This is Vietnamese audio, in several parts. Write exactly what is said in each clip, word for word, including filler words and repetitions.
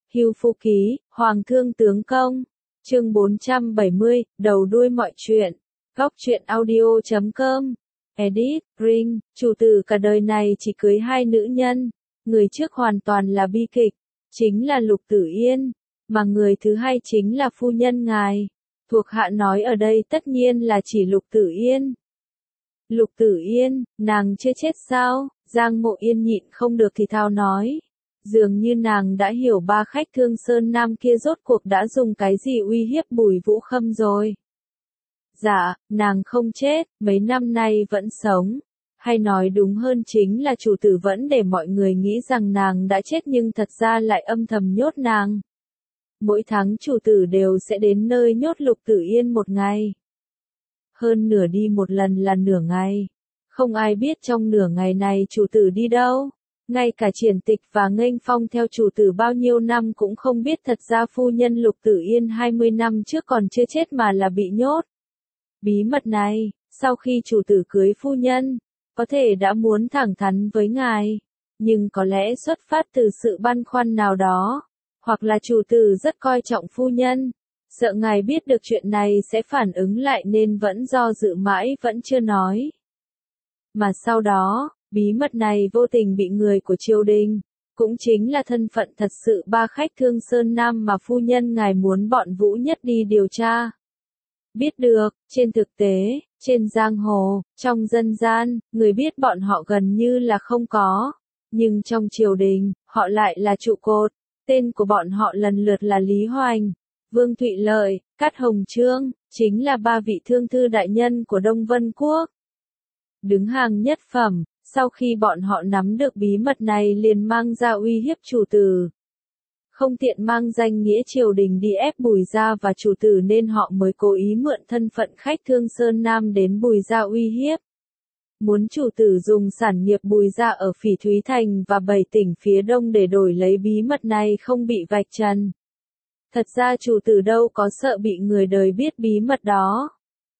Hưu Phu Ký, Hoàng Thương Tướng Công. Chương bốn trăm bảy mươi, đầu đuôi mọi chuyện. Góc truyện audio chấm com. Edit, Ring, chủ tử cả đời này chỉ cưới hai nữ nhân. Người trước hoàn toàn là bi kịch, chính là Lục Tử Yên, mà người thứ hai chính là phu nhân ngài. Thuộc hạ nói ở đây tất nhiên là chỉ Lục Tử Yên. Lục Tử Yên, nàng chưa chết sao? Giang Mộ Yên nhịn không được thì thào nói. Dường như nàng đã hiểu ba khách Thương Sơn Nam kia rốt cuộc đã dùng cái gì uy hiếp Bùi Vũ Khâm rồi. Dạ, nàng không chết, mấy năm nay vẫn sống. Hay nói đúng hơn chính là chủ tử vẫn để mọi người nghĩ rằng nàng đã chết nhưng thật ra lại âm thầm nhốt nàng. Mỗi tháng chủ tử đều sẽ đến nơi nhốt Lục Tử Yên một ngày. Hơn nửa đi một lần là nửa ngày. Không ai biết trong nửa ngày này chủ tử đi đâu. Ngay cả Triển Tịch và Nghênh Phong theo chủ tử bao nhiêu năm cũng không biết thật ra phu nhân Lục Tử Yên hai mươi năm trước còn chưa chết mà là bị nhốt. Bí mật này, sau khi chủ tử cưới phu nhân, có thể đã muốn thẳng thắn với ngài, nhưng có lẽ xuất phát từ sự băn khoăn nào đó, hoặc là chủ tử rất coi trọng phu nhân, sợ ngài biết được chuyện này sẽ phản ứng lại nên vẫn do dự mãi vẫn chưa nói. Mà sau đó, bí mật này vô tình bị người của triều đình, cũng chính là thân phận thật sự ba khách Thương Sơn Nam mà phu nhân ngài muốn bọn Vũ Nhất đi điều tra. Biết được, trên thực tế, trên giang hồ, trong dân gian, người biết bọn họ gần như là không có. Nhưng trong triều đình, họ lại là trụ cột. Tên của bọn họ lần lượt là Lý Hoành, Vương Thụy Lợi, Cát Hồng Trương, chính là ba vị thương thư đại nhân của Đông Vân Quốc. Đứng hàng nhất phẩm, sau khi bọn họ nắm được bí mật này liền mang ra uy hiếp chủ tử. Không tiện mang danh nghĩa triều đình đi ép Bùi Gia và chủ tử nên họ mới cố ý mượn thân phận khách Thương Sơn Nam đến Bùi Gia uy hiếp. Muốn chủ tử dùng sản nghiệp Bùi Gia ở Phỉ Thúy Thành và bảy tỉnh phía đông để đổi lấy bí mật này không bị vạch trần. Thật ra chủ tử đâu có sợ bị người đời biết bí mật đó.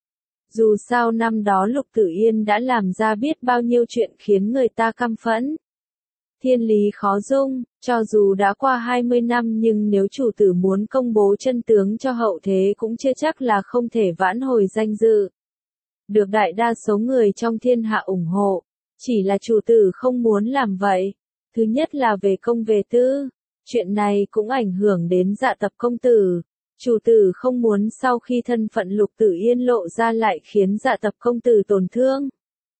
Dù sao năm đó Lục Tử Yên đã làm ra biết bao nhiêu chuyện khiến người ta căm phẫn. Thiên lý khó dung, cho dù đã qua hai mươi năm nhưng nếu chủ tử muốn công bố chân tướng cho hậu thế cũng chưa chắc là không thể vãn hồi danh dự. Được đại đa số người trong thiên hạ ủng hộ, chỉ là chủ tử không muốn làm vậy. Thứ nhất là về công về tư, chuyện này cũng ảnh hưởng đến Dạ Tập công tử. Chủ tử không muốn sau khi thân phận Lục Tử Yên lộ ra lại khiến Dạ Tập công tử tổn thương.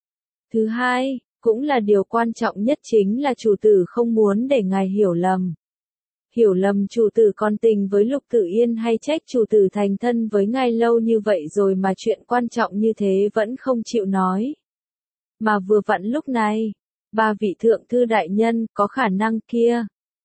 Thứ hai, cũng là điều quan trọng nhất chính là chủ tử không muốn để ngài hiểu lầm. Hiểu lầm chủ tử còn tình với Lục Tử Yên hay trách chủ tử thành thân với ngài lâu như vậy rồi mà chuyện quan trọng như thế vẫn không chịu nói. Mà vừa vặn lúc này, ba vị thượng thư đại nhân có khả năng kia.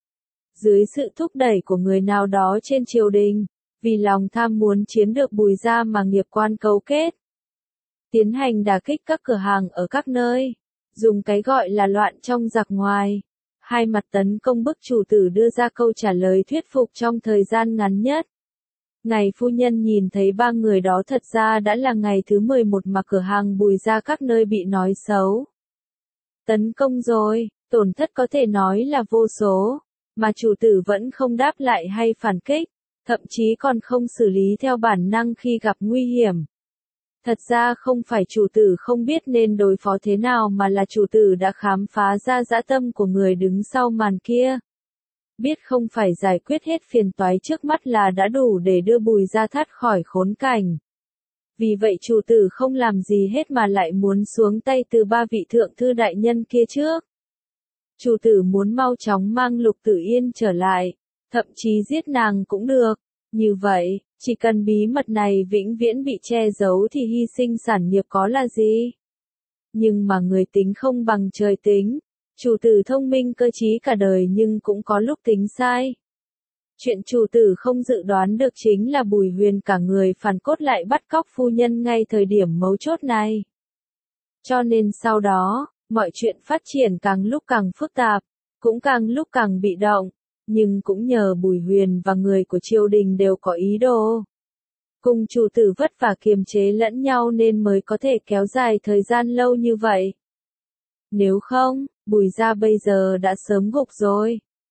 Dưới sự thúc đẩy của người nào đó trên triều đình, vì lòng tham muốn chiếm được Bùi Gia mà nghiệp quan cấu kết. Tiến hành đả kích các cửa hàng ở các nơi. Dùng cái gọi là loạn trong giặc ngoài. Hai mặt tấn công bức chủ tử đưa ra câu trả lời thuyết phục trong thời gian ngắn nhất. Ngày phu nhân nhìn thấy ba người đó thật ra đã là ngày thứ mười một mà cửa hàng Bùi Gia các nơi bị nói xấu. Tấn công rồi, tổn thất có thể nói là vô số, mà chủ tử vẫn không đáp lại hay phản kích, thậm chí còn không xử lý theo bản năng khi gặp nguy hiểm. Thật ra không phải chủ tử không biết nên đối phó thế nào mà là chủ tử đã khám phá ra dã tâm của người đứng sau màn kia. Biết không phải giải quyết hết phiền toái trước mắt là đã đủ để đưa Bùi Gia thoát khỏi khốn cảnh. Vì vậy chủ tử không làm gì hết mà lại muốn xuống tay từ ba vị thượng thư đại nhân kia trước. Chủ tử muốn mau chóng mang Lục Tử Yên trở lại, thậm chí giết nàng cũng được. Như vậy, chỉ cần bí mật này vĩnh viễn bị che giấu thì hy sinh sản nghiệp có là gì? Nhưng mà người tính không bằng trời tính. Chủ tử thông minh cơ trí cả đời nhưng cũng có lúc tính sai. Chuyện chủ tử không dự đoán được chính là Bùi Huyền cả người phản cốt lại bắt cóc phu nhân ngay thời điểm mấu chốt này. Cho nên sau đó, mọi chuyện phát triển càng lúc càng phức tạp, cũng càng lúc càng bị động. Nhưng cũng nhờ Bùi Huyền và người của triều đình đều có ý đồ. Cùng chủ tử vất vả kiềm chế lẫn nhau nên mới có thể kéo dài thời gian lâu như vậy. Nếu không, Bùi Gia bây giờ đã sớm gục rồi.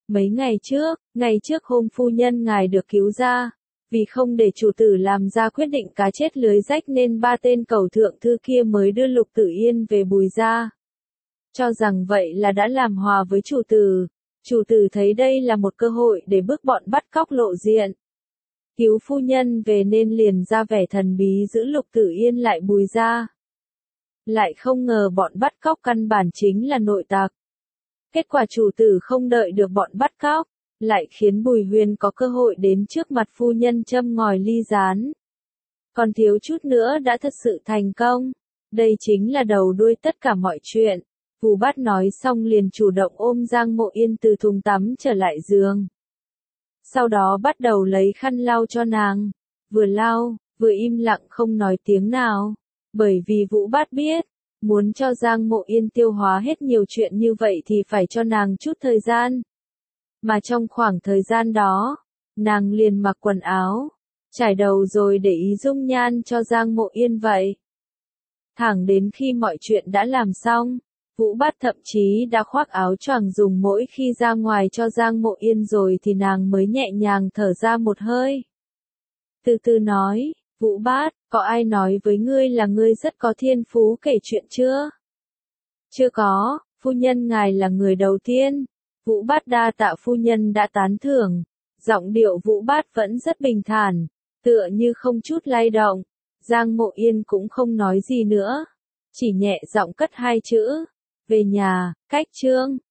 Mấy ngày trước, ngày trước hôm phu nhân ngài được cứu ra, vì không để chủ tử làm ra quyết định cá chết lưới rách nên ba tên cầu thượng thư kia mới đưa Lục Tử Yên về Bùi gia. Cho rằng vậy là đã làm hòa với chủ tử. Chủ tử thấy đây là một cơ hội để bước bọn bắt cóc lộ diện. Cứu phu nhân về nên liền ra vẻ thần bí giữ Lục Tử Yên lại Bùi gia. Lại không ngờ bọn bắt cóc căn bản chính là nội tặc. Kết quả chủ tử không đợi được bọn bắt cóc, lại khiến Bùi Huyền có cơ hội đến trước mặt phu nhân châm ngòi ly gián. Còn thiếu chút nữa đã thật sự thành công. Đây chính là đầu đuôi tất cả mọi chuyện. Vu Bát nói xong liền chủ động ôm Giang Mộ Yên từ thùng tắm trở lại giường. Sau đó bắt đầu lấy khăn lau cho nàng. Vừa lau, vừa im lặng không nói tiếng nào. Bởi vì Vũ Bát biết, muốn cho Giang Mộ Yên tiêu hóa hết nhiều chuyện như vậy thì phải cho nàng chút thời gian. Mà trong khoảng thời gian đó, nàng liền mặc quần áo, trải đầu rồi để ý dung nhan cho Giang Mộ Yên vậy. Thẳng đến khi mọi chuyện đã làm xong, Vũ Bát thậm chí đã khoác áo choàng dùng mỗi khi ra ngoài cho Giang Mộ Yên rồi thì nàng mới nhẹ nhàng thở ra một hơi. Từ từ nói, Vũ Bát, có ai nói với ngươi là ngươi rất có thiên phú kể chuyện chưa? Chưa có, phu nhân ngài là người đầu tiên. Vũ Bát đa tạ phu nhân đã tán thưởng. Giọng điệu Vũ Bát vẫn rất bình thản, tựa như không chút lay động. Giang Mộ Yên cũng không nói gì nữa, chỉ nhẹ giọng cất hai chữ, về nhà, cách chương.